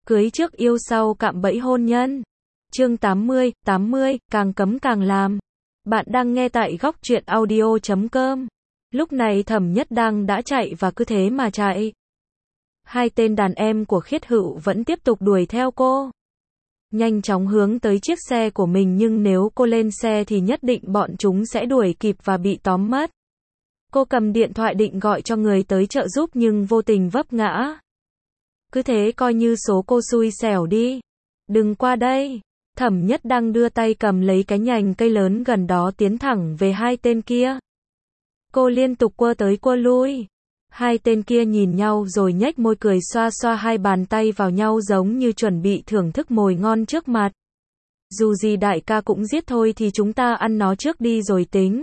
Cưới trước yêu sau cạm bẫy hôn nhân. Chương 80, càng cấm càng làm. Bạn đang nghe tại góc truyện audio.com. Lúc này Thẩm Nhất Đăng đã chạy và cứ thế mà chạy. Hai tên đàn em của Khiết Hựu vẫn tiếp tục đuổi theo cô. Nhanh chóng hướng tới chiếc xe của mình, nhưng nếu cô lên xe thì nhất định bọn chúng sẽ đuổi kịp và bị tóm mất. Cô cầm điện thoại định gọi cho người tới trợ giúp nhưng vô tình vấp ngã. Cứ thế coi như số cô xui xẻo đi. Đừng qua đây. Thẩm Nhất Đăng đưa tay cầm lấy cái nhành cây lớn gần đó tiến thẳng về hai tên kia. Cô liên tục quơ tới quơ lui. Hai tên kia nhìn nhau rồi nhếch môi cười, xoa xoa hai bàn tay vào nhau giống như chuẩn bị thưởng thức mồi ngon trước mặt. Dù gì đại ca cũng giết thôi thì chúng ta ăn nó trước đi rồi tính.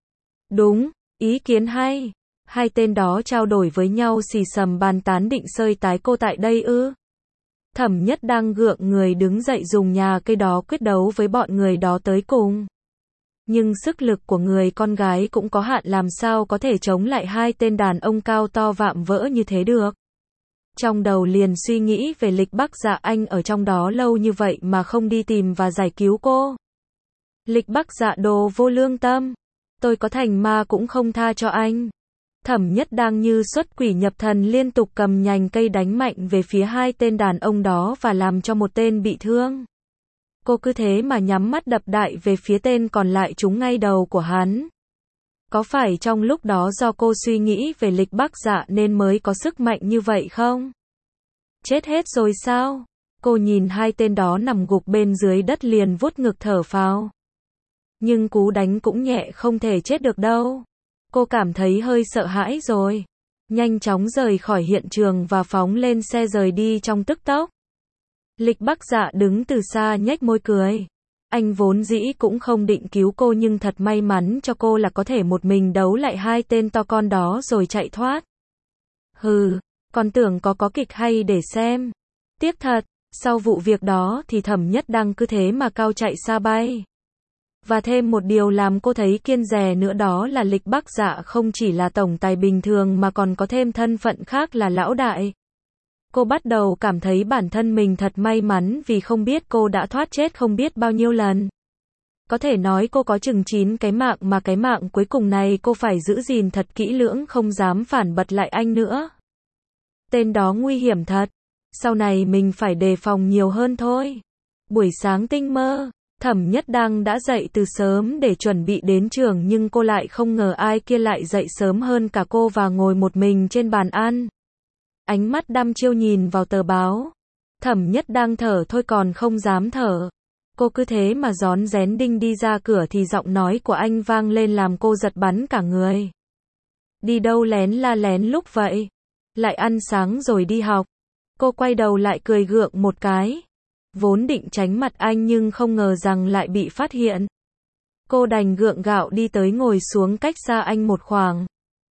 Đúng, ý kiến hay. Hai tên đó trao đổi với nhau xì xầm bàn tán định sơi tái cô tại đây ư. Thẩm Nhất Đăng gượng người đứng dậy dùng nhà cây đó quyết đấu với bọn người đó tới cùng. Nhưng sức lực của người con gái cũng có hạn, làm sao có thể chống lại hai tên đàn ông cao to vạm vỡ như thế được. Trong đầu liền suy nghĩ về Lịch Bắc Dạ, anh ở trong đó lâu như vậy mà không đi tìm và giải cứu cô. Lịch Bắc Dạ đồ vô lương tâm. Tôi có thành ma cũng không tha cho anh. Thẩm Nhất Đăng như xuất quỷ nhập thần liên tục cầm nhành cây đánh mạnh về phía hai tên đàn ông đó và làm cho một tên bị thương. Cô cứ thế mà nhắm mắt đập đại về phía tên còn lại, trúng ngay đầu của hắn. Có phải trong lúc đó do cô suy nghĩ về Lịch Bắc Dạ nên mới có sức mạnh như vậy không? Chết hết rồi sao? Cô nhìn hai tên đó nằm gục bên dưới đất liền vuốt ngực thở phào. Nhưng cú đánh cũng nhẹ, không thể chết được đâu. Cô cảm thấy hơi sợ hãi rồi. Nhanh chóng rời khỏi hiện trường và phóng lên xe rời đi trong tức tốc. Lịch Bắc Dạ đứng từ xa nhếch môi cười. Anh vốn dĩ cũng không định cứu cô, nhưng thật may mắn cho cô là có thể một mình đấu lại hai tên to con đó rồi chạy thoát. Hừ, còn tưởng có kịch hay để xem. Tiếc thật, sau vụ việc đó thì Thẩm Nhất Đăng cứ thế mà cao chạy xa bay. Và thêm một điều làm cô thấy kiêng dè nữa, đó là Lịch Bắc Dạ không chỉ là tổng tài bình thường mà còn có thêm thân phận khác là lão đại. Cô bắt đầu cảm thấy bản thân mình thật may mắn vì không biết cô đã thoát chết không biết bao nhiêu lần. Có thể nói cô có chừng 9 cái mạng, mà cái mạng cuối cùng này cô phải giữ gìn thật kỹ lưỡng, không dám phản bật lại anh nữa. Tên đó nguy hiểm thật. Sau này mình phải đề phòng nhiều hơn thôi. Buổi sáng tinh mơ, Thẩm Nhất Đăng đã dậy từ sớm để chuẩn bị đến trường, nhưng cô lại không ngờ ai kia lại dậy sớm hơn cả cô và ngồi một mình trên bàn ăn. Ánh mắt đăm chiêu nhìn vào tờ báo. Thẩm Nhất Đăng thở thôi còn không dám thở. Cô cứ thế mà rón rén đinh đi ra cửa thì giọng nói của anh vang lên làm cô giật bắn cả người. Đi đâu lén la lén lúc vậy? Lại ăn sáng rồi đi học. Cô quay đầu lại cười gượng một cái. Vốn định tránh mặt anh nhưng không ngờ rằng lại bị phát hiện. Cô đành gượng gạo đi tới ngồi xuống cách xa anh một khoảng.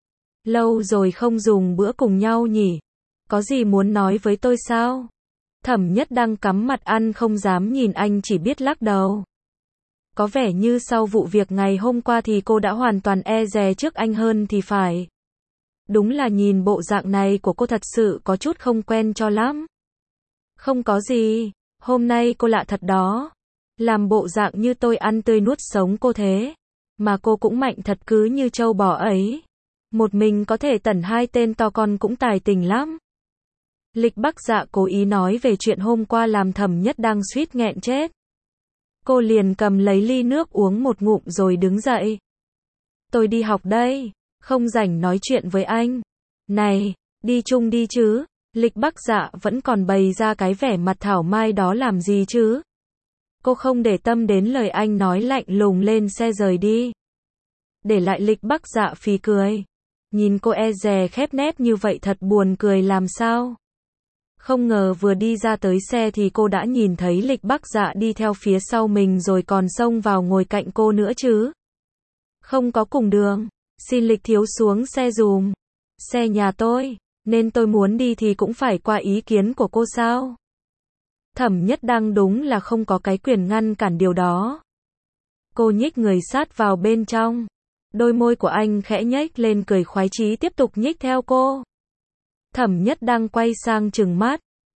Lâu rồi không dùng bữa cùng nhau nhỉ? Có gì muốn nói với tôi sao? Thẩm Nhất Đăng cắm mặt ăn không dám nhìn anh, chỉ biết lắc đầu. Có vẻ như sau vụ việc ngày hôm qua thì cô đã hoàn toàn e dè trước anh hơn thì phải. Đúng là nhìn bộ dạng này của cô thật sự có chút không quen cho lắm. Không có gì, hôm nay cô lạ thật đó. Làm bộ dạng như tôi ăn tươi nuốt sống cô thế. Mà cô cũng mạnh thật, cứ như trâu bò ấy. Một mình có thể tẩn hai tên to con cũng tài tình lắm. Lịch Bắc Dạ cố ý nói về chuyện hôm qua làm Thẩm Nhất Đăng suýt nghẹn chết. Cô liền cầm lấy ly nước uống một ngụm rồi đứng dậy. Tôi đi học đây, không rảnh nói chuyện với anh. Này, đi chung đi chứ. Lịch Bắc Dạ vẫn còn bày ra cái vẻ mặt thảo mai đó làm gì chứ. Cô không để tâm đến lời anh nói, lạnh lùng lên xe rời đi. Để lại Lịch Bắc Dạ phì cười. Nhìn cô e dè khép nép như vậy thật buồn cười làm sao. Không ngờ vừa đi ra tới xe thì cô đã nhìn thấy Lịch Bắc Dạ đi theo phía sau mình rồi còn xông vào ngồi cạnh cô nữa chứ. Không có cùng đường, xin Lịch thiếu xuống xe dùm. Xe nhà tôi, nên tôi muốn đi thì cũng phải qua ý kiến của cô sao? Thẩm Nhất Đăng đúng là không có cái quyền ngăn cản điều đó. Cô nhích người sát vào bên trong. Đôi môi của anh khẽ nhếch lên cười khoái chí tiếp tục nhích theo cô. Thẩm Nhất Đăng quay sang trừng mắt.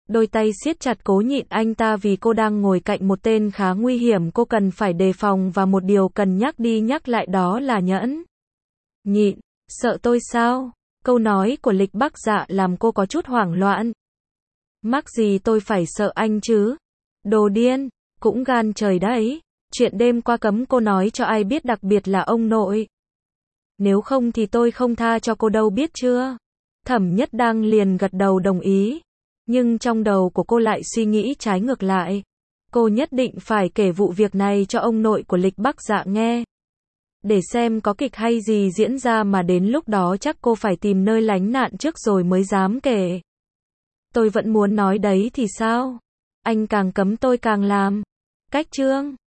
Đôi tay siết chặt cố nhịn anh ta vì cô đang ngồi cạnh một tên khá nguy hiểm, cô cần phải đề phòng và một điều cần nhắc đi nhắc lại đó là nhẫn. Nhịn, sợ tôi sao? Câu nói của Lịch Bắc Dạ làm cô có chút hoảng loạn. Mắc gì tôi phải sợ anh chứ? Đồ điên, cũng gan trời đấy. Chuyện đêm qua cấm cô nói cho ai biết, đặc biệt là ông nội. Nếu không thì tôi không tha cho cô đâu, biết chưa? Thẩm Nhất Đăng liền gật đầu đồng ý. Nhưng trong đầu của cô lại suy nghĩ trái ngược lại. Cô nhất định phải kể vụ việc này cho ông nội của Lịch Bắc Dạ nghe. Để xem có kịch hay gì diễn ra, mà đến lúc đó chắc cô phải tìm nơi lánh nạn trước rồi mới dám kể. Tôi vẫn muốn nói đấy thì sao? Anh càng cấm tôi càng làm. Cách chương